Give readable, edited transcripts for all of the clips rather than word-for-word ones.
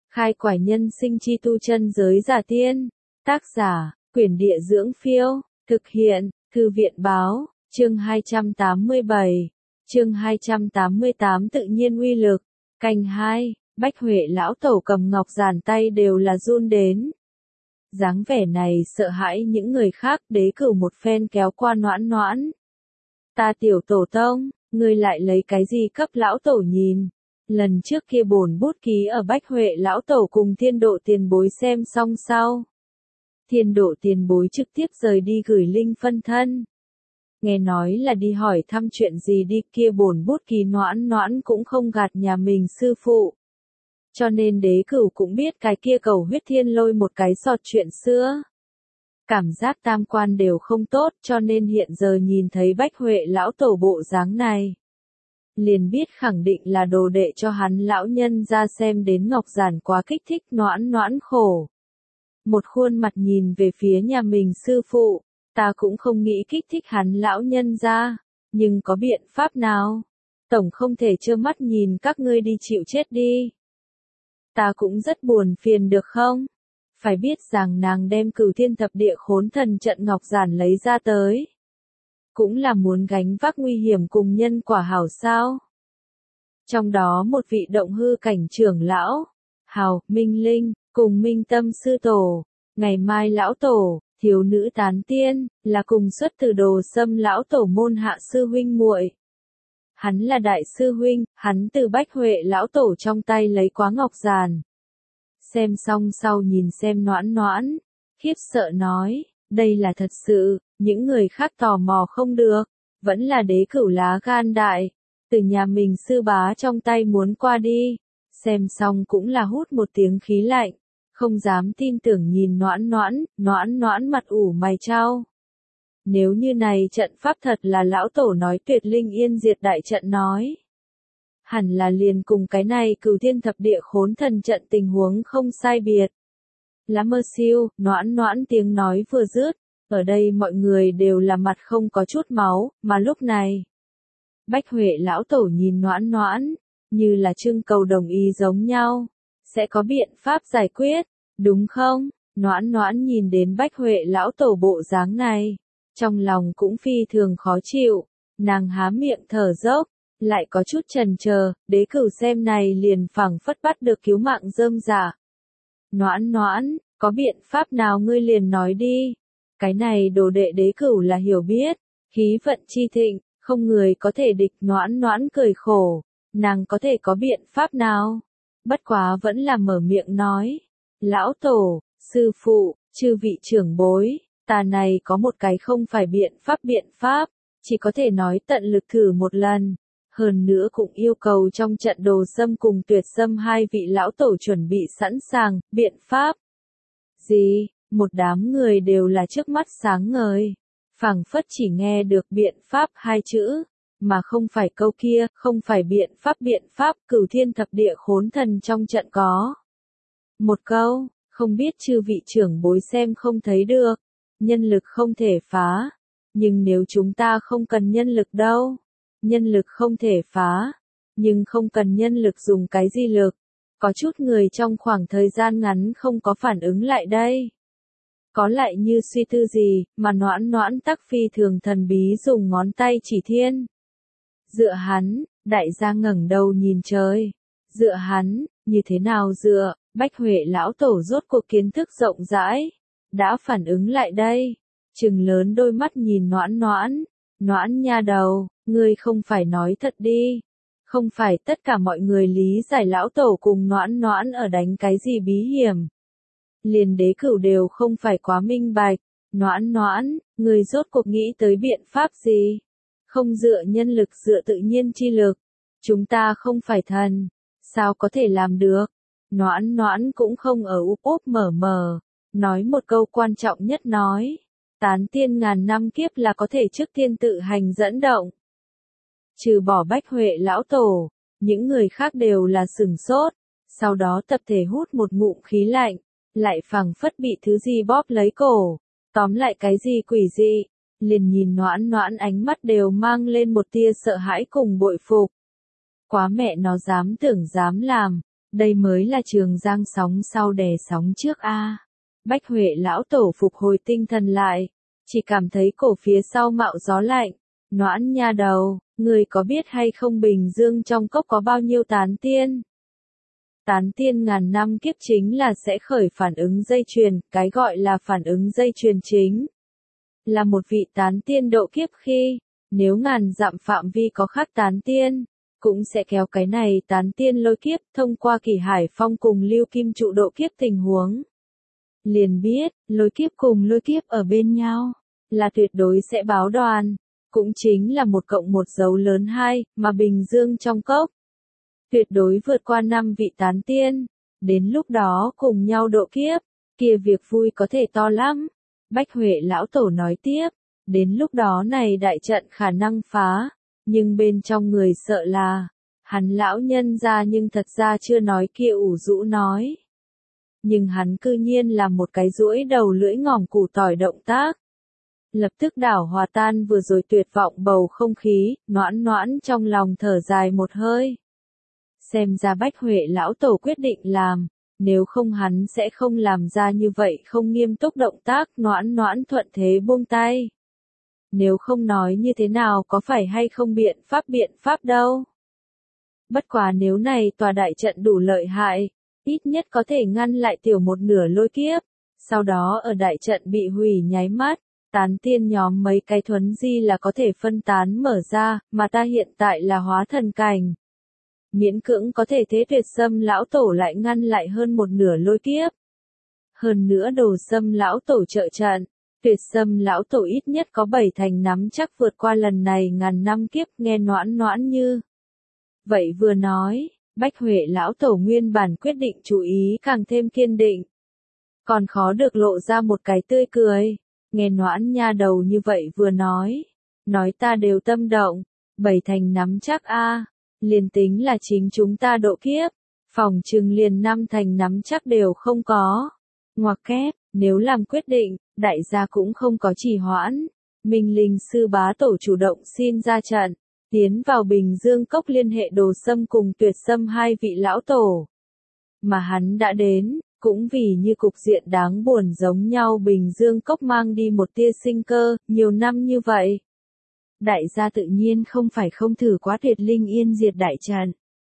Khai quải nhân sinh chi tu chân giới giả tiên. Tác giả, Quyển Địa Dưỡng Phiêu. Thực hiện, Thư viện Báo. Chương 287. Chương 288 tự nhiên uy lực. Canh 2, Bách Huệ lão tổ cầm ngọc giản tay đều là run đến. Dáng vẻ này sợ hãi những người khác, Đế Cửu một phen kéo qua Noãn Noãn. Ta tiểu tổ tông, ngươi lại lấy cái gì cấp lão tổ nhìn? Lần trước kia bổn bút ký ở Bách Huệ lão tổ cùng Thiên Độ tiền bối xem xong sau. Thiên Độ tiền bối trực tiếp rời đi gửi linh phân thân. Nghe nói là đi hỏi thăm chuyện gì đi, kia bổn bút ký Noãn Noãn cũng không gạt nhà mình sư phụ. Cho nên Đế Cửu cũng biết cái kia cầu huyết thiên lôi một cái sọt chuyện xưa. Cảm giác tam quan đều không tốt, cho nên hiện giờ nhìn thấy Bách Huệ lão tổ bộ dáng này. Liền biết khẳng định là đồ đệ cho hắn lão nhân ra xem đến ngọc giản quá kích thích. Noãn Noãn khổ. Một khuôn mặt nhìn về phía nhà mình sư phụ, ta cũng không nghĩ kích thích hắn lão nhân ra, nhưng có biện pháp nào? Tổng không thể trơ mắt nhìn các ngươi đi chịu chết đi. Ta cũng rất buồn phiền được không? Phải biết rằng nàng đem Cửu Thiên Thập Địa Khốn Thần Trận ngọc giản lấy ra tới. Cũng là muốn gánh vác nguy hiểm cùng nhân quả hảo sao. Trong đó một vị động hư cảnh trưởng lão, Hào, Minh Linh, cùng Minh Tâm sư tổ, Ngày Mai lão tổ, Thiếu nữ tán tiên, là cùng xuất từ Đồ Sâm lão tổ môn hạ sư huynh muội. Hắn là đại sư huynh, hắn từ Bách Huệ lão tổ trong tay lấy quá ngọc giản. Xem xong sau nhìn xem Noãn Noãn, khiếp sợ nói, đây là thật sự, những người khác tò mò không được, vẫn là Đế Cửu lá gan đại, từ nhà mình sư bá trong tay muốn qua đi, xem xong cũng là hút một tiếng khí lạnh, không dám tin tưởng nhìn Noãn Noãn mặt ủ mày chau. Nếu như này trận pháp thật là lão tổ nói tuyệt linh yên diệt đại trận nói. Hẳn là liền cùng cái này Cửu Thiên Thập Địa Khốn Thần Trận tình huống không sai biệt. Lá mơ siêu, Noãn Noãn tiếng nói vừa dứt, ở đây mọi người đều là mặt không có chút máu, mà lúc này. Bách Huệ lão tổ nhìn Noãn Noãn, như là trưng cầu đồng ý giống nhau. Sẽ có biện pháp giải quyết, đúng không? Noãn Noãn nhìn đến Bách Huệ lão tổ bộ dáng này. Trong lòng cũng phi thường khó chịu, nàng há miệng thở dốc, lại có chút chần chờ, Đế Cửu xem này liền phảng phất bắt được cứu mạng rơm rả. Noãn Noãn, có biện pháp nào ngươi liền nói đi. Cái này đồ đệ Đế Cửu là hiểu biết, khí vận chi thịnh, không người có thể địch. Noãn Noãn cười khổ, nàng có thể có biện pháp nào? Bất quá vẫn là mở miệng nói. Lão tổ, sư phụ, chư vị trưởng bối. Ta này có một cái không phải biện pháp, chỉ có thể nói tận lực thử một lần. Hơn nữa cũng yêu cầu trong trận Đồ Sâm cùng Tuyệt Sâm hai vị lão tổ chuẩn bị sẵn sàng, biện pháp. Gì? Một đám người đều là trước mắt sáng ngời. Phảng phất chỉ nghe được biện pháp hai chữ, mà không phải câu kia, không phải biện pháp, Cửu Thiên Thập Địa Khốn Thần trong trận có. Một câu, không biết chư vị trưởng bối xem không thấy được. Nhân lực không thể phá. Nhưng nếu chúng ta không cần nhân lực đâu. Nhân lực không thể phá. Nhưng không cần nhân lực dùng cái gì lực. Có chút người trong khoảng thời gian ngắn không có phản ứng lại đây. Có lại như suy tư gì, mà Noãn Noãn tắc phi thường thần bí dùng ngón tay chỉ thiên. Dựa hắn, đại gia ngẩng đầu nhìn trời. Dựa hắn, như thế nào dựa, Bách Huệ lão tổ rốt cuộc kiến thức rộng rãi. Đã phản ứng lại đây, trừng lớn đôi mắt nhìn Noãn Noãn. Noãn nha đầu, ngươi không phải nói thật đi. Không phải tất cả mọi người lý giải lão tổ cùng Noãn Noãn ở đánh cái gì bí hiểm. Liền Đế Cửu đều không phải quá minh bạch. Noãn Noãn, ngươi rốt cuộc nghĩ tới biện pháp gì? Không dựa nhân lực dựa tự nhiên chi lực. Chúng ta không phải thần. Sao có thể làm được? Noãn Noãn cũng không ở úp úp mở mờ. Nói một câu quan trọng nhất nói. Tán tiên ngàn năm kiếp là có thể trước tiên tự hành dẫn động. Trừ bỏ Bách Huệ lão tổ, những người khác đều là sửng sốt. Sau đó tập thể hút một ngụm khí lạnh. Lại phảng phất bị thứ gì bóp lấy cổ. Tóm lại cái gì quỷ dị. Liền nhìn Noãn Noãn ánh mắt đều mang lên một tia sợ hãi cùng bội phục. Quá mẹ nó dám tưởng dám làm. Đây mới là Trường Giang sóng sau đè sóng trước a. Bách Huệ lão tổ phục hồi tinh thần lại, chỉ cảm thấy cổ phía sau mạo gió lạnh. Noãn nha đầu, người có biết hay không Bình Dương trong cốc có bao nhiêu tán tiên? Tán tiên ngàn năm kiếp chính là sẽ khởi phản ứng dây chuyền, cái gọi là phản ứng dây chuyền chính là một vị tán tiên độ kiếp khi, nếu ngàn dặm phạm vi có khác tán tiên, cũng sẽ kéo cái này tán tiên lôi kiếp thông qua Kỳ Hải Phong cùng Lưu Kim trụ độ kiếp tình huống. Liền biết, lôi kiếp cùng lôi kiếp ở bên nhau, là tuyệt đối sẽ báo đoàn, cũng chính là 1 cộng 1 dấu lớn 2, mà Bình Dương trong cốc. Tuyệt đối vượt qua 5 vị tán tiên, đến lúc đó cùng nhau độ kiếp, kia việc vui có thể to lắm. Bách Huệ lão tổ nói tiếp, đến lúc đó này đại trận khả năng phá, nhưng bên trong người sợ là, hắn lão nhân ra nhưng thật ra chưa nói kia ủ rũ nói. Nhưng hắn cư nhiên là một cái duỗi đầu lưỡi ngỏm củ tỏi động tác. Lập tức đảo hòa tan vừa rồi tuyệt vọng bầu không khí, noãn noãn trong lòng thở dài một hơi. Xem ra Bách Huệ lão tổ quyết định làm, nếu không hắn sẽ không làm ra như vậy không nghiêm túc động tác, noãn noãn thuận thế buông tay. Nếu không nói như thế nào có phải hay không biện pháp đâu. Bất quá nếu này tòa đại trận đủ lợi hại, ít nhất có thể ngăn lại tiểu một nửa lôi kiếp, sau đó ở đại trận bị hủy nháy mắt, tán tiên nhóm mấy cái thuấn di là có thể phân tán mở ra, mà ta hiện tại là hóa thần cảnh. Miễn cưỡng có thể thế Tuyệt Sâm lão tổ lại ngăn lại hơn một nửa lôi kiếp. Hơn nữa Đồ Sâm lão tổ trợ trận, Tuyệt Sâm lão tổ ít nhất có 7 thành nắm chắc vượt qua lần này ngàn năm kiếp, nghe noãn noãn như. Vậy vừa nói, Bách Huệ lão tổ nguyên bản quyết định chú ý càng thêm kiên định. Còn khó được lộ ra một cái tươi cười, nghe noãn nha đầu như vậy vừa nói ta đều tâm động, 7 thành nắm chắc a. Liền tính là chính chúng ta độ kiếp, phòng trừng liền 5 thành nắm chắc đều không có. Ngoặc kép, nếu làm quyết định, đại gia cũng không có trì hoãn. Minh Linh sư bá tổ chủ động xin ra trận, tiến vào Bình Dương cốc liên hệ Đồ Sâm cùng Tuyệt Sâm 2 vị lão tổ. Mà hắn đã đến, cũng vì như cục diện đáng buồn giống nhau Bình Dương cốc mang đi một tia sinh cơ, nhiều năm như vậy. Đại gia tự nhiên không phải không thử quá Tuyệt Linh Yên Diệt đại trận.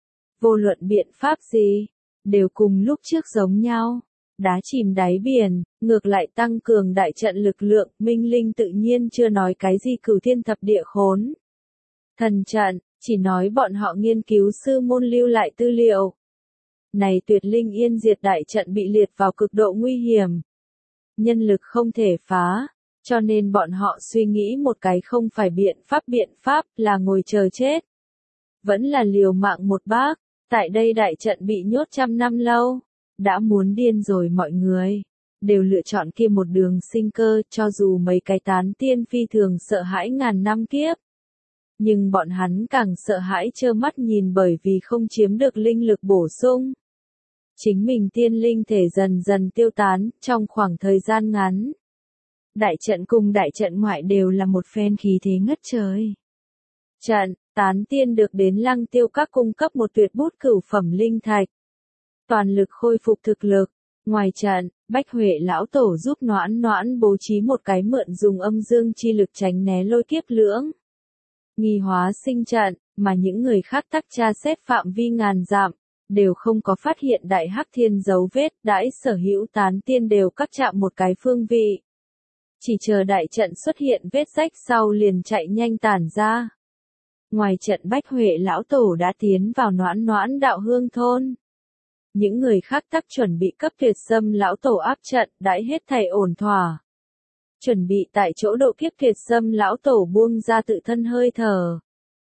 Vô luận biện pháp gì, đều cùng lúc trước giống nhau. Đá chìm đáy biển, ngược lại tăng cường đại trận lực lượng, Minh Linh tự nhiên chưa nói cái gì cửu thiên thập địa khốn. Thần trận, chỉ nói bọn họ nghiên cứu sư môn lưu lại tư liệu. Này Tuyệt Linh Yên Diệt đại trận bị liệt vào cực độ nguy hiểm. Nhân lực không thể phá, cho nên bọn họ suy nghĩ một cái không phải biện pháp là ngồi chờ chết. Vẫn là liều mạng một bác, tại đây đại trận bị nhốt 100 năm lâu. Đã muốn điên rồi mọi người, đều lựa chọn kia một đường sinh cơ cho dù mấy cái tán tiên phi thường sợ hãi ngàn năm kiếp. Nhưng bọn hắn càng sợ hãi trơ mắt nhìn bởi vì không chiếm được linh lực bổ sung. Chính mình tiên linh thể dần dần tiêu tán trong khoảng thời gian ngắn. Đại trận cùng đại trận ngoại đều là một phen khí thế ngất trời. Trận, tán tiên được đến Lăng Tiêu Các cung cấp một tuyệt bút cửu phẩm linh thạch. Toàn lực khôi phục thực lực. Ngoài trận, Bách Huệ lão tổ giúp noãn noãn bố trí một cái mượn dùng âm dương chi lực tránh né lôi kiếp lưỡng. Nghi hóa sinh trận, mà những người khác tắc tra xét phạm vi ngàn dặm, đều không có phát hiện đại hắc thiên dấu vết, đãi sở hữu tán tiên đều cắt chạm một cái phương vị. Chỉ chờ đại trận xuất hiện vết rách sau liền chạy nhanh tản ra. Ngoài trận Bách Huệ lão tổ đã tiến vào noãn noãn đạo hương thôn. Những người khác tắc chuẩn bị cấp Tuyệt Sâm lão tổ áp trận, đãi hết thảy ổn thỏa. Chuẩn bị tại chỗ độ kiếp Tuyệt Sâm lão tổ buông ra tự thân hơi thở.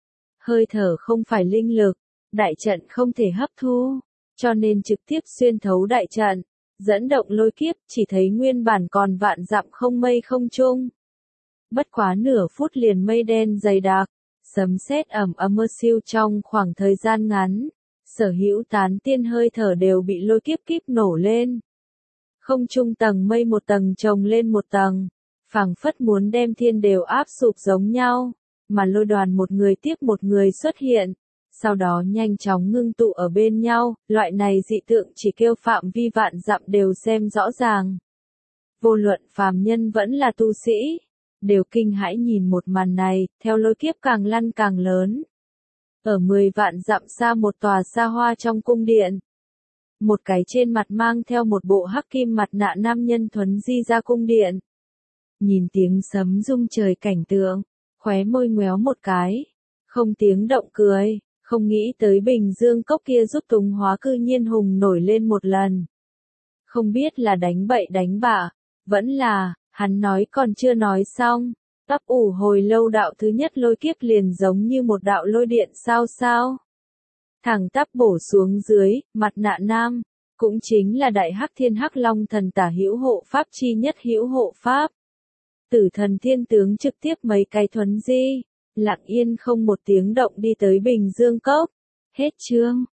Hơi thở không phải linh lực, đại trận không thể hấp thu, cho nên trực tiếp xuyên thấu đại trận, dẫn động lôi kiếp, chỉ thấy nguyên bản còn vạn dặm không mây không trung. Bất quá nửa phút liền mây đen dày đặc, sấm sét ầm ầm mưa siêu trong khoảng thời gian ngắn. Sở hữu tán tiên hơi thở đều bị lôi kiếp kíp nổ lên. Không trung tầng mây một tầng chồng lên một tầng, phảng phất muốn đem thiên đều áp sụp giống nhau, mà lôi đoàn một người tiếp một người xuất hiện, sau đó nhanh chóng ngưng tụ ở bên nhau, loại này dị tượng chỉ kêu phạm vi vạn dặm đều xem rõ ràng. Vô luận phàm nhân vẫn là tu sĩ, đều kinh hãi nhìn một màn này, theo lôi kiếp càng lăn càng lớn. Ở 10 vạn dặm xa một tòa xa hoa trong cung điện. Một cái trên mặt mang theo một bộ hắc kim mặt nạ nam nhân thuấn di ra cung điện. Nhìn tiếng sấm rung trời cảnh tượng, khóe môi ngoéo một cái, không tiếng động cười, không nghĩ tới Bình Dương cốc kia giúp Tùng Hóa cư nhiên hùng nổi lên một lần. Không biết là đánh bậy đánh bạ, vẫn là, hắn nói còn chưa nói xong, ấp ủ hồi lâu đạo thứ nhất lôi kiếp liền giống như một đạo lôi điện sao. Thẳng tắp bổ xuống dưới, mặt nạ nam, cũng chính là đại hắc thiên hắc long thần tả hữu hộ pháp chi nhất hữu hộ pháp. Tử thần thiên tướng trực tiếp mấy cái thuấn di, lặng yên không một tiếng động đi tới Bình Dương cốc. Hết chương.